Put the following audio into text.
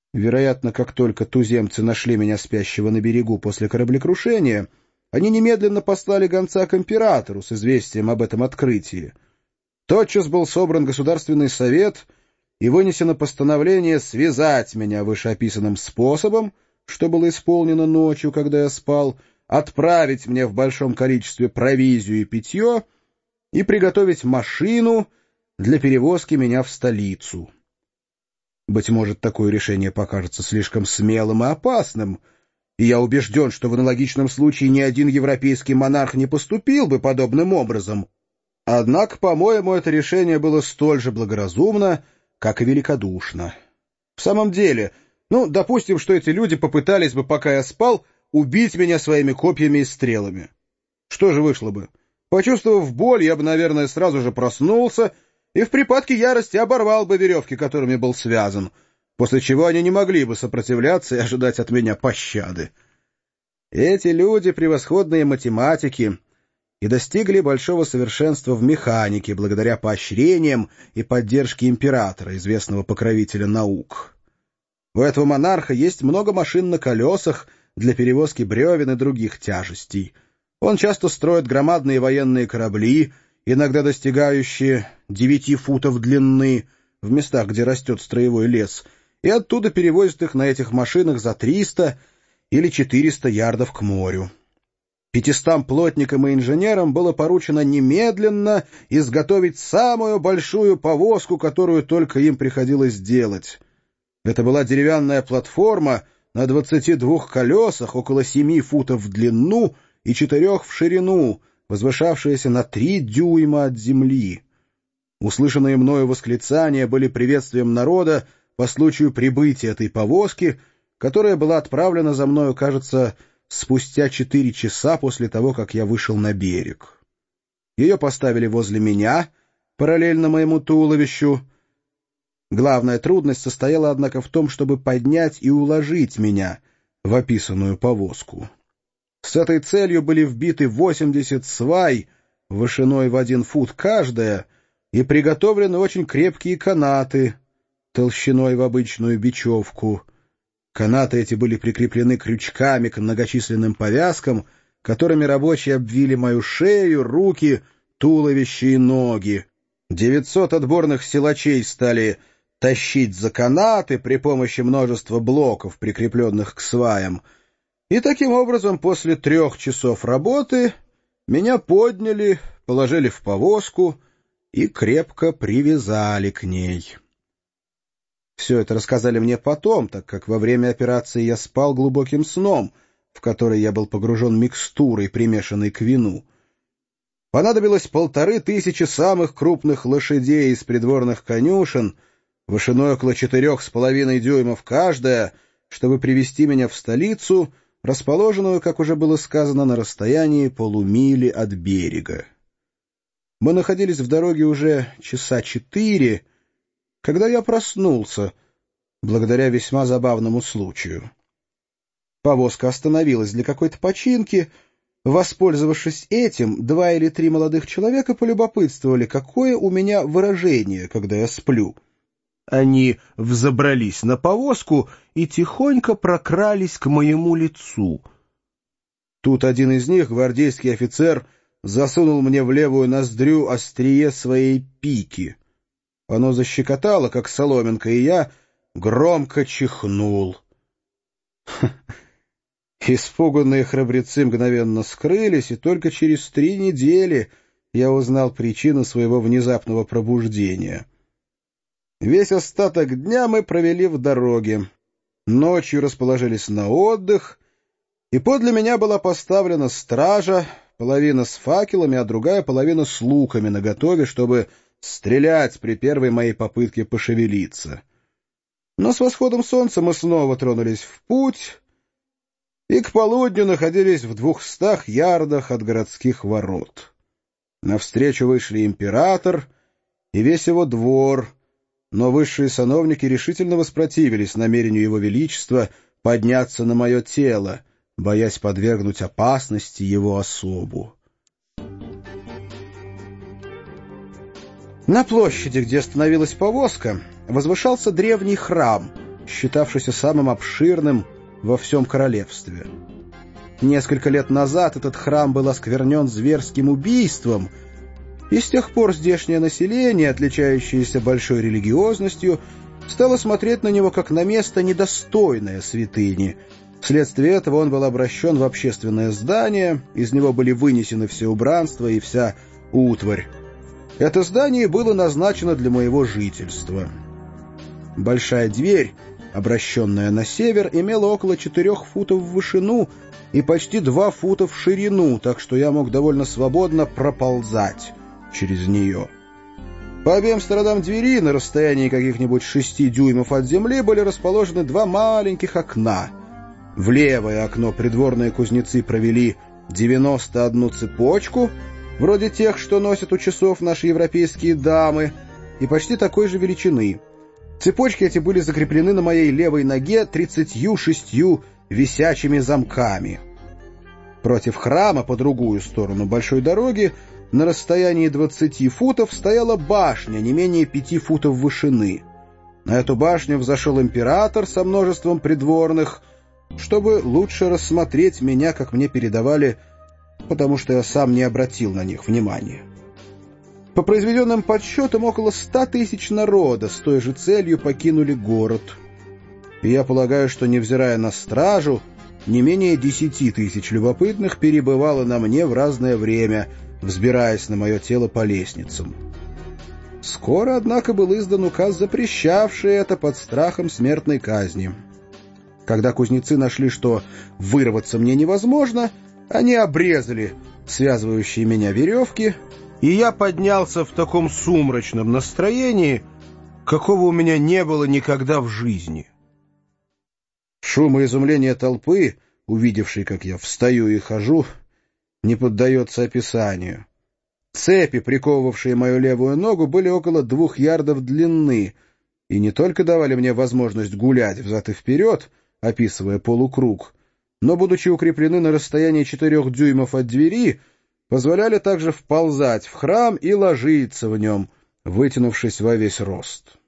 Вероятно, как только туземцы нашли меня спящего на берегу после кораблекрушения, они немедленно послали гонца к императору с известием об этом открытии. Тотчас был собран Государственный совет и вынесено постановление связать меня вышеописанным способом, что было исполнено ночью, когда я спал, отправить мне в большом количестве провизию и питье и приготовить машину для перевозки меня в столицу. Быть может, такое решение покажется слишком смелым и опасным, и я убежден, что в аналогичном случае ни один европейский монарх не поступил бы подобным образом. Однако, по-моему, это решение было столь же благоразумно, как и великодушно. В самом деле, допустим, что эти люди попытались бы, пока я спал, убить меня своими копьями и стрелами. Что же вышло бы? Почувствовав боль, я бы, наверное, сразу же проснулся и в припадке ярости оборвал бы веревки, которыми был связан, после чего они не могли бы сопротивляться и ожидать от меня пощады. Эти люди — превосходные математики и достигли большого совершенства в механике благодаря поощрениям и поддержке императора, известного покровителя наук. У этого монарха есть много машин на колесах для перевозки бревен и других тяжестей. Он часто строит громадные военные корабли, иногда достигающие 9 футов длины, в местах, где растет строевой лес, и оттуда перевозят их на этих машинах за 300 или 400 ярдов к морю. 500 плотникам и инженерам было поручено немедленно изготовить самую большую повозку, которую только им приходилось делать. Это была деревянная платформа на 22 колесах, около 7 футов в длину и 4 в ширину, возвышавшаяся на 3 дюйма от земли. Услышанные мною восклицания были приветствием народа по случаю прибытия этой повозки, которая была отправлена за мною, кажется, спустя 4 часа после того, как я вышел на берег. Ее поставили возле меня, параллельно моему туловищу. Главная трудность состояла, однако, в том, чтобы поднять и уложить меня в описанную повозку. С этой целью были вбиты 80 свай, вышиной в 1 фут каждая, и приготовлены очень крепкие канаты, толщиной в обычную бечевку. Канаты эти были прикреплены крючками к многочисленным повязкам, которыми рабочие обвили мою шею, руки, туловище и ноги. 900 отборных силачей стали тащить за канаты при помощи множества блоков, прикрепленных к сваям, и таким образом после 3 часов работы меня подняли, положили в повозку и крепко привязали к ней. Все это рассказали мне потом, так как во время операции я спал глубоким сном, в который я был погружен микстурой, примешанной к вину. Понадобилось 1500 самых крупных лошадей из придворных конюшен, вышиной около 4,5 дюймов каждая, чтобы привести меня в столицу, расположенную, как уже было сказано, на расстоянии полумили от берега. Мы находились в дороге уже часа 4, когда я проснулся, благодаря весьма забавному случаю. Повозка остановилась для какой-то починки. Воспользовавшись этим, 2 или 3 молодых человека полюбопытствовали, какое у меня выражение, когда я сплю. Они взобрались на повозку и тихонько прокрались к моему лицу. Тут один из них, гвардейский офицер, засунул мне в левую ноздрю острие своей пики. Оно защекотало, как соломинка, и я громко чихнул. Испуганные храбрецы мгновенно скрылись, и только через 3 недели я узнал причину своего внезапного пробуждения. Весь остаток дня мы провели в дороге. Ночью расположились на отдых, и подле меня была поставлена стража, половина с факелами, а другая половина с луками наготове, чтобы стрелять при первой моей попытке пошевелиться. Но с восходом солнца мы снова тронулись в путь, и к полудню находились в 200 ярдах от городских ворот. Навстречу вышли император и весь его двор, но высшие сановники решительно воспротивились намерению его величества подняться на мое тело, боясь подвергнуть опасности его особу. На площади, где остановилась повозка, возвышался древний храм, считавшийся самым обширным во всем королевстве. Несколько лет назад этот храм был осквернен зверским убийством, и с тех пор здешнее население, отличающееся большой религиозностью, стало смотреть на него как на место недостойное святыни. Вследствие этого он был обращен в общественное здание, из него были вынесены все убранства и вся утварь. Это здание было назначено для моего жительства. Большая дверь, обращенная на север, имела около 4 футов в вышину и почти 2 фута в ширину, так что я мог довольно свободно проползать через нее. По обеим сторонам двери, на расстоянии каких-нибудь 6 дюймов от земли, были расположены 2 маленьких окна. В левое окно придворные кузнецы провели 91 цепочку, вроде тех, что носят у часов наши европейские дамы, и почти такой же величины. Цепочки эти были закреплены на моей левой ноге 36 висячими замками. Против храма, по другую сторону большой дороги, на расстоянии 20 футов стояла башня, не менее 5 футов вышины. На эту башню взошел император со множеством придворных, чтобы лучше рассмотреть меня, как мне передавали, потому что я сам не обратил на них внимания. По произведенным подсчетам, около 100 тысяч народа с той же целью покинули город. И я полагаю, что, невзирая на стражу, не менее 10 тысяч любопытных перебывало на мне в разное время, взбираясь на мое тело по лестницам. Скоро, однако, был издан указ, запрещавший это под страхом смертной казни. Когда кузнецы нашли, что вырваться мне невозможно, они обрезали связывающие меня веревки, и я поднялся в таком сумрачном настроении, какого у меня не было никогда в жизни. Шум и изумление толпы, увидевшей, как я встаю и хожу, не поддается описанию. Цепи, приковывавшие мою левую ногу, были около 2 ярдов длины, и не только давали мне возможность гулять взад и вперед, описывая полукруг, но, будучи укреплены на расстоянии 4 дюймов от двери, позволяли также вползать в храм и ложиться в нем, вытянувшись во весь рост.